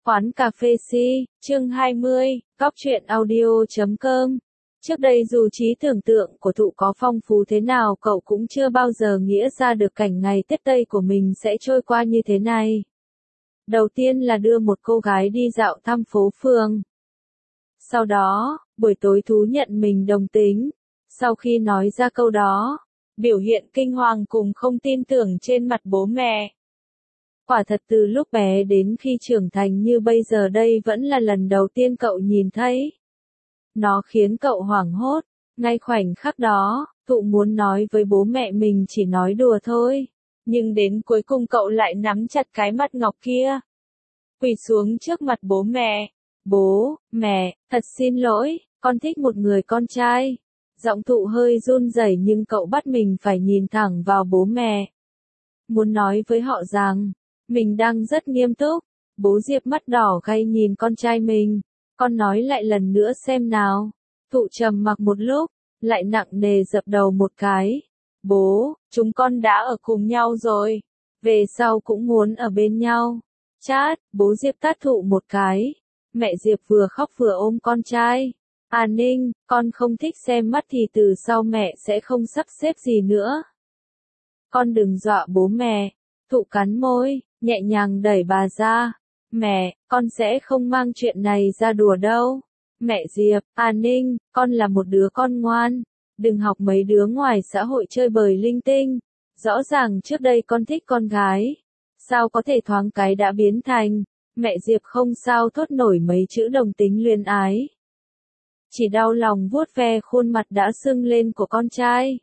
Quán cà phê Si, chương 20, góc truyện audio.com. Trước đây dù trí tưởng tượng của Thụ có phong phú thế nào cậu cũng chưa bao giờ nghĩ ra được cảnh ngày Tết Tây của mình sẽ trôi qua như thế này. Đầu tiên là đưa một cô gái đi dạo thăm phố phường. Sau đó, buổi tối thú nhận mình đồng tính. Sau khi nói ra câu đó, biểu hiện kinh hoàng cùng không tin tưởng trên mặt bố mẹ. Quả thật từ lúc bé đến khi trưởng thành như bây giờ đây vẫn là lần đầu tiên cậu nhìn thấy. Nó khiến cậu hoảng hốt. Ngay khoảnh khắc đó, Thụ muốn nói với bố mẹ mình chỉ nói đùa thôi. Nhưng đến cuối cùng cậu lại nắm chặt cái mặt ngọc kia. Quỳ xuống trước mặt bố mẹ. Bố, mẹ, thật xin lỗi, con thích một người con trai. Giọng Thụ hơi run rẩy nhưng cậu bắt mình phải nhìn thẳng vào bố mẹ. Muốn nói với họ rằng, mình đang rất nghiêm túc. Bố Diệp mắt đỏ gay nhìn con trai mình. Con nói lại lần nữa xem nào. Thụ trầm mặc một lúc, lại nặng nề dập đầu một cái. Bố, chúng con đã ở cùng nhau rồi. Về sau cũng muốn ở bên nhau. Chát, bố Diệp tát Thụ một cái. Mẹ Diệp vừa khóc vừa ôm con trai. An Ninh, con không thích xem mắt thì từ sau mẹ sẽ không sắp xếp gì nữa. Con đừng dọa bố mẹ. Thụ cắn môi, nhẹ nhàng đẩy bà ra. Mẹ, con sẽ không mang chuyện này ra đùa đâu. Mẹ Diệp, An Ninh, con là một đứa con ngoan. Đừng học mấy đứa ngoài xã hội chơi bời linh tinh. Rõ ràng trước đây con thích con gái. Sao có thể thoáng cái đã biến thành. Mẹ Diệp không sao thốt nổi mấy chữ đồng tính luyến ái. Chỉ đau lòng vuốt ve khuôn mặt đã sưng lên của con trai.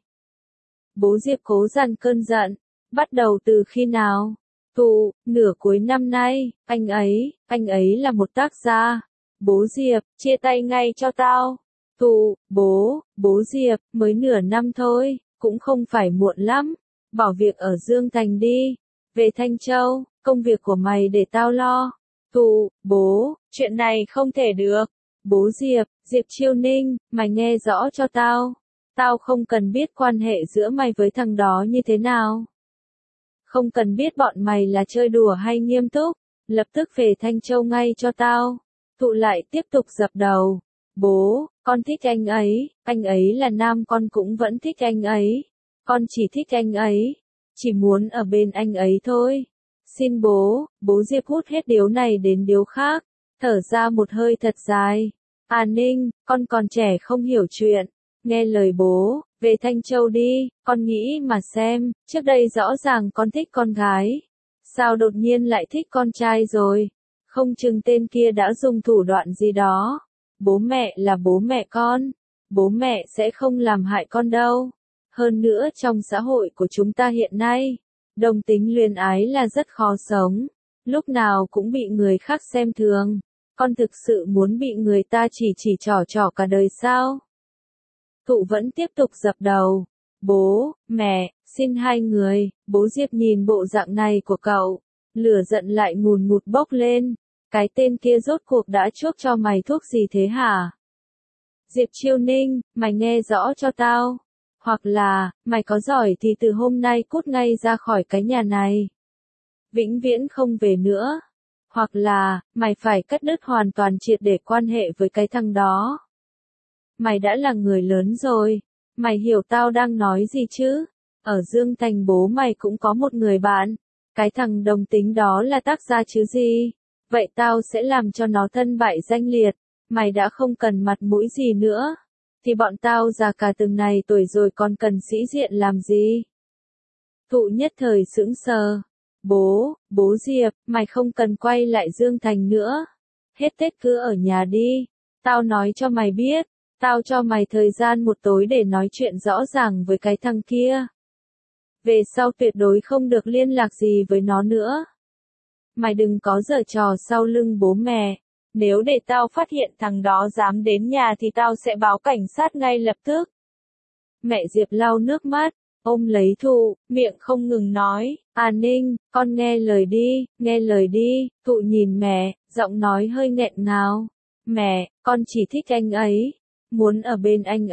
Bố Diệp cố dằn cơn giận. Bắt đầu từ khi nào? Thụ, nửa cuối năm nay, anh ấy là một tác gia. Bố Diệp, chia tay ngay cho tao. Thụ, bố Diệp, mới nửa năm thôi, cũng không phải muộn lắm. Bỏ việc ở Dương Thành đi. Về Thanh Châu, công việc của mày để tao lo. Thụ, bố, chuyện này không thể được. Bố Diệp, Diệp Chiêu Ninh, mày nghe rõ cho tao. Tao không cần biết quan hệ giữa mày với thằng đó như thế nào. Không cần biết bọn mày là chơi đùa hay nghiêm túc, lập tức về Thanh Châu ngay cho tao. Thụ lại tiếp tục dập đầu. Bố, con thích anh ấy là nam con cũng vẫn thích anh ấy. Con chỉ thích anh ấy, chỉ muốn ở bên anh ấy thôi. Xin bố, bố Diệp hút hết điếu này đến điếu khác, thở ra một hơi thật dài. An Ninh, con còn trẻ không hiểu chuyện. Nghe lời bố, về Thanh Châu đi, con nghĩ mà xem, trước đây rõ ràng con thích con gái. Sao đột nhiên lại thích con trai rồi? Không chừng tên kia đã dùng thủ đoạn gì đó. Bố mẹ là bố mẹ con. Bố mẹ sẽ không làm hại con đâu. Hơn nữa trong xã hội của chúng ta hiện nay, đồng tính luyến ái là rất khó sống. Lúc nào cũng bị người khác xem thường. Con thực sự muốn bị người ta chỉ trỏ cả đời sao? Thụ vẫn tiếp tục dập đầu. Bố, mẹ, xin hai người. Bố Diệp nhìn bộ dạng này của cậu. Lửa giận lại ngùn ngụt bốc lên. Cái tên kia rốt cuộc đã chuốc cho mày thuốc gì thế hả? Diệp Chiêu Ninh, mày nghe rõ cho tao. Hoặc là, mày có giỏi thì từ hôm nay cút ngay ra khỏi cái nhà này. Vĩnh viễn không về nữa. Hoặc là, mày phải cắt đứt hoàn toàn triệt để quan hệ với cái thằng đó. Mày đã là người lớn rồi. Mày hiểu tao đang nói gì chứ? Ở Dương Thành bố mày cũng có một người bạn. Cái thằng đồng tính đó là tác gia chứ gì? Vậy tao sẽ làm cho nó thân bại danh liệt. Mày đã không cần mặt mũi gì nữa. Thì bọn tao già cả từng này tuổi rồi còn cần sĩ diện làm gì? Thụ nhất thời sững sờ. Bố Diệp, mày không cần quay lại Dương Thành nữa. Hết Tết cứ ở nhà đi. Tao nói cho mày biết. Tao cho mày thời gian một tối để nói chuyện rõ ràng với cái thằng kia. Về sau tuyệt đối không được liên lạc gì với nó nữa. Mày đừng có giở trò sau lưng bố mẹ. Nếu để tao phát hiện thằng đó dám đến nhà thì tao sẽ báo cảnh sát ngay lập tức. Mẹ Diệp lau nước mắt, ôm lấy Thụ, miệng không ngừng nói. An Ninh, con nghe lời đi. Thụ nhìn mẹ, giọng nói hơi nghẹn ngào. Mẹ, con chỉ thích anh ấy. Muốn ở bên anh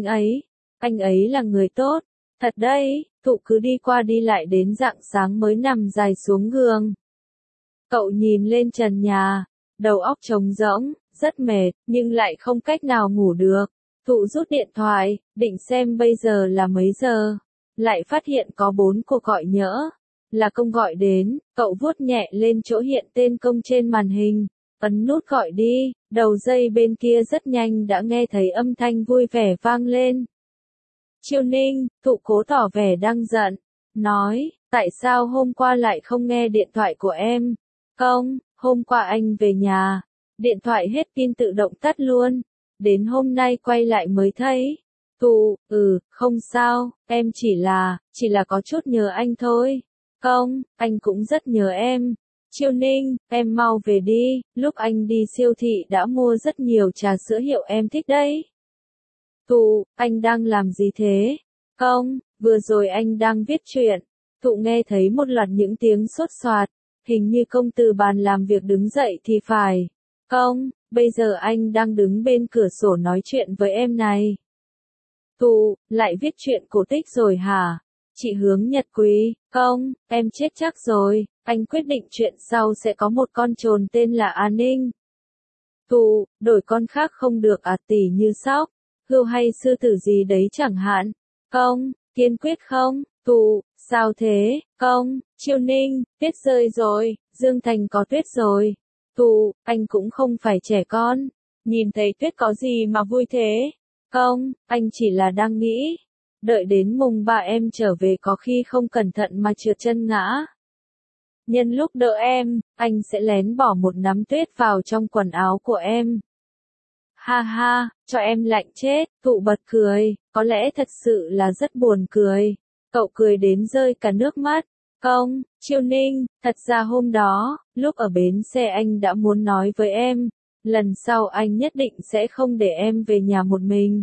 ấy là người tốt. Thật đấy, Thụ cứ đi qua đi lại đến rạng sáng mới nằm dài xuống giường. Cậu nhìn lên trần nhà, đầu óc trống rỗng, rất mệt, nhưng lại không cách nào ngủ được. Thụ rút điện thoại, định xem bây giờ là mấy giờ. Lại phát hiện có 4 cuộc gọi nhỡ. Là công gọi đến, cậu vuốt nhẹ lên chỗ hiện tên công trên màn hình. Ấn nút gọi đi, đầu dây bên kia rất nhanh đã nghe thấy âm thanh vui vẻ vang lên. Chiêu Ninh, Thụ cố tỏ vẻ đang giận. Nói, tại sao hôm qua lại không nghe điện thoại của em? Không, hôm qua anh về nhà. Điện thoại hết pin tự động tắt luôn. Đến hôm nay quay lại mới thấy. Thụ, không sao, em chỉ là có chút nhớ anh thôi. Không, anh cũng rất nhớ em. Chiêu Ninh, em mau về đi, lúc anh đi siêu thị đã mua rất nhiều trà sữa hiệu em thích đấy. Thụ, anh đang làm gì thế? Không, vừa rồi anh đang viết truyện. Thụ nghe thấy một loạt những tiếng sốt soạt, hình như công từ bàn làm việc đứng dậy thì phải. Không, bây giờ anh đang đứng bên cửa sổ nói chuyện với em này. Thụ, lại viết truyện cổ tích rồi hả? Chị Hướng Nhật Quý, không, em chết chắc rồi, anh quyết định chuyện sau sẽ có một con trồn tên là An Ninh. Thụ, đổi con khác không được à, tỉ như sóc, hươu hay sư tử gì đấy chẳng hạn. Không, kiên quyết không. Thụ, sao thế? Không, Chiêu Ninh, tuyết rơi rồi, Dương Thành có tuyết rồi. Thụ, anh cũng không phải trẻ con, nhìn thấy tuyết có gì mà vui thế? Không, anh chỉ là đang nghĩ, đợi đến mùng 3 em trở về có khi không cẩn thận mà trượt chân ngã. Nhân lúc đỡ em, anh sẽ lén bỏ một nắm tuyết vào trong quần áo của em. Ha ha, cho em lạnh chết. Thụ bật cười, có lẽ thật sự là rất buồn cười. Cậu cười đến rơi cả nước mắt. Không, Chiêu Ninh, thật ra hôm đó, lúc ở bến xe anh đã muốn nói với em, lần sau anh nhất định sẽ không để em về nhà một mình.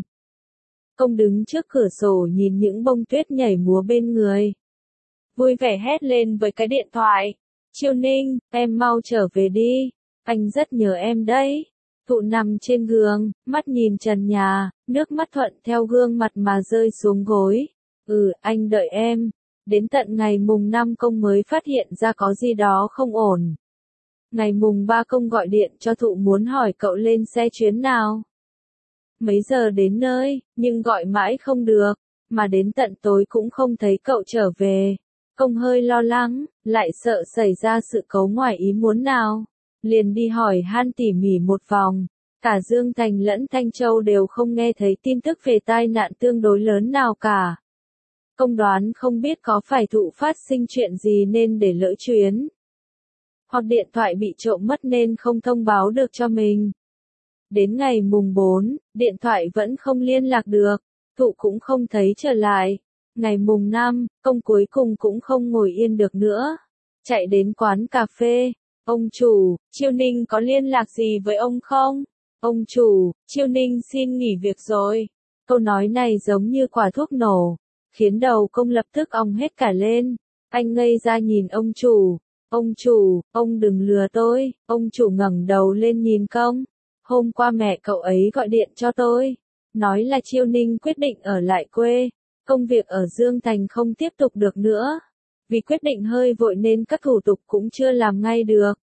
Công đứng trước cửa sổ nhìn những bông tuyết nhảy múa bên người. Vui vẻ hét lên với cái điện thoại. Chiêu Ninh, em mau trở về đi. Anh rất nhớ em đấy. Thụ nằm trên giường, mắt nhìn trần nhà, nước mắt thuận theo gương mặt mà rơi xuống gối. Anh đợi em. Đến tận ngày mùng 5 công mới phát hiện ra có gì đó không ổn. Ngày mùng 3 công gọi điện cho Thụ muốn hỏi cậu lên xe chuyến nào. Mấy giờ đến nơi, nhưng gọi mãi không được, mà đến tận tối cũng không thấy cậu trở về. Công hơi lo lắng, lại sợ xảy ra sự cố ngoài ý muốn nào. Liền đi hỏi han tỉ mỉ một vòng. Cả Dương Thành lẫn Thanh Châu đều không nghe thấy tin tức về tai nạn tương đối lớn nào cả. Công đoán không biết có phải Thụ phát sinh chuyện gì nên để lỡ chuyến. Hoặc điện thoại bị trộm mất nên không thông báo được cho mình. Đến ngày mùng 4, điện thoại vẫn không liên lạc được, Thụ cũng không thấy trở lại. Ngày mùng 5, công cuối cùng cũng không ngồi yên được nữa. Chạy đến quán cà phê. Ông chủ, Chiêu Ninh có liên lạc gì với ông không? Ông chủ, Chiêu Ninh xin nghỉ việc rồi. Câu nói này giống như quả thuốc nổ, khiến đầu công lập tức ong hết cả lên. Anh ngây ra nhìn ông chủ. Ông chủ, ông đừng lừa tôi. Ông chủ ngẩng đầu lên nhìn công. Hôm qua mẹ cậu ấy gọi điện cho tôi, nói là Chiêu Ninh quyết định ở lại quê. Công việc ở Dương Thành không tiếp tục được nữa. Vì quyết định hơi vội nên các thủ tục cũng chưa làm ngay được.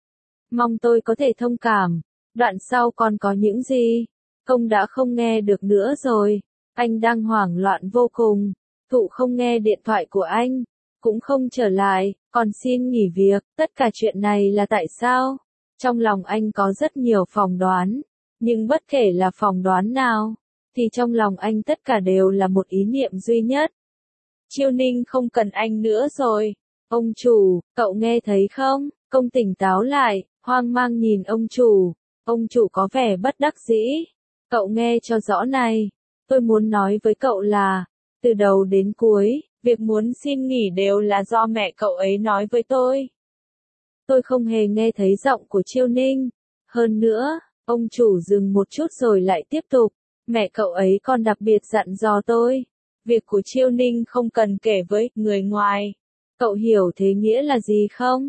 Mong tôi có thể thông cảm. Đoạn sau còn có những gì? Công đã không nghe được nữa rồi. Anh đang hoảng loạn vô cùng. Thụ không nghe điện thoại của anh, cũng không trở lại, còn xin nghỉ việc. Tất cả chuyện này là tại sao? Trong lòng anh có rất nhiều phỏng đoán. Nhưng bất kể là phỏng đoán nào, thì trong lòng anh tất cả đều là một ý niệm duy nhất. Chiêu Ninh không cần anh nữa rồi. Ông chủ, cậu nghe thấy không? Công tỉnh táo lại, hoang mang nhìn ông chủ. Ông chủ có vẻ bất đắc dĩ. Cậu nghe cho rõ này. Tôi muốn nói với cậu là, từ đầu đến cuối, việc muốn xin nghỉ đều là do mẹ cậu ấy nói với tôi. Tôi không hề nghe thấy giọng của Chiêu Ninh. Hơn nữa, ông chủ dừng một chút rồi lại tiếp tục. Mẹ cậu ấy còn đặc biệt dặn dò tôi. Việc của Chiêu Ninh không cần kể với người ngoài. Cậu hiểu thế nghĩa là gì không?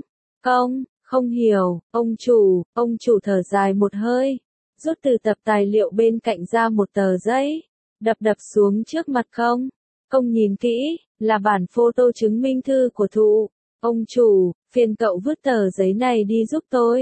Không hiểu. Ông chủ thở dài một hơi. Rút từ tập tài liệu bên cạnh ra một tờ giấy. Đập xuống trước mặt công. Công nhìn kỹ, là bản photo chứng minh thư của Thụ. Ông chủ, phiền cậu vứt tờ giấy này đi giúp tôi.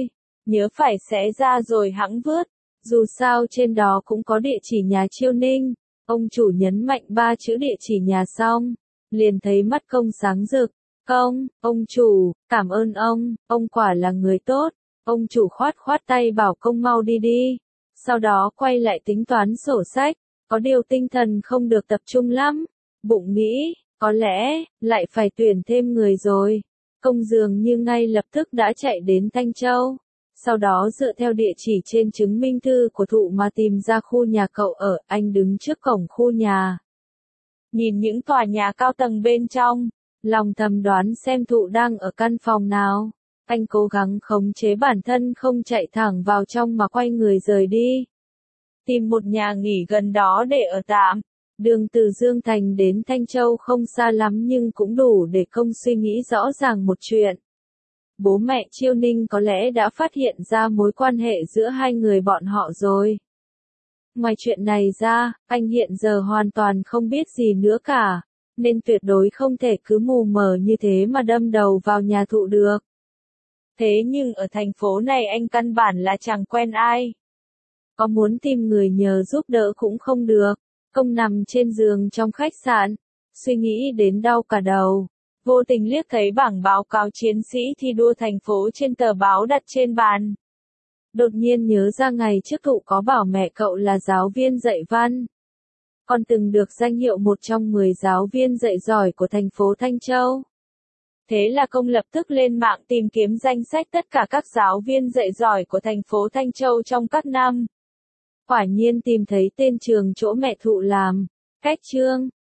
nhớ phải xé ra rồi hẵng vứt. Dù sao trên đó cũng có địa chỉ nhà Chiêu Ninh. Ông chủ nhấn mạnh 3 chữ địa chỉ nhà xong, liền thấy mắt Công sáng rực. Công, ông chủ, cảm ơn ông quả là người tốt. Ông chủ khoát khoát tay bảo Công mau đi đi. Sau đó quay lại tính toán sổ sách, có điều tinh thần không được tập trung lắm. Bụng nghĩ, có lẽ, lại phải tuyển thêm người rồi. Công dường như ngay lập tức đã chạy đến Thanh Châu. Sau đó dựa theo địa chỉ trên chứng minh thư của thụ mà tìm ra khu nhà cậu ở. Anh đứng trước cổng khu nhà, nhìn những tòa nhà cao tầng bên trong, lòng thầm đoán xem thụ đang ở căn phòng nào. Anh cố gắng khống chế bản thân không chạy thẳng vào trong mà quay người rời đi. Tìm một nhà nghỉ gần đó để ở tạm. Đường từ Dương Thành đến Thanh Châu không xa lắm nhưng cũng đủ để Công suy nghĩ rõ ràng một chuyện. Bố mẹ Chiêu Ninh có lẽ đã phát hiện ra mối quan hệ giữa hai người bọn họ rồi. Ngoài chuyện này ra, anh hiện giờ hoàn toàn không biết gì nữa cả, nên tuyệt đối không thể cứ mù mờ như thế mà đâm đầu vào nhà thụ được. Thế nhưng ở thành phố này anh căn bản là chẳng quen ai. Có muốn tìm người nhờ giúp đỡ cũng không được. Công nằm trên giường trong khách sạn, suy nghĩ đến đau cả đầu. Vô tình liếc thấy bảng báo cáo chiến sĩ thi đua thành phố trên tờ báo đặt trên bàn. Đột nhiên nhớ ra ngày trước thụ có bảo mẹ cậu là giáo viên dạy văn. Còn từng được danh hiệu một trong 10 giáo viên dạy giỏi của thành phố Thanh Châu. Thế là Công lập tức lên mạng tìm kiếm danh sách tất cả các giáo viên dạy giỏi của thành phố Thanh Châu trong các năm. Quả nhiên tìm thấy tên trường chỗ mẹ thụ làm. Cách chương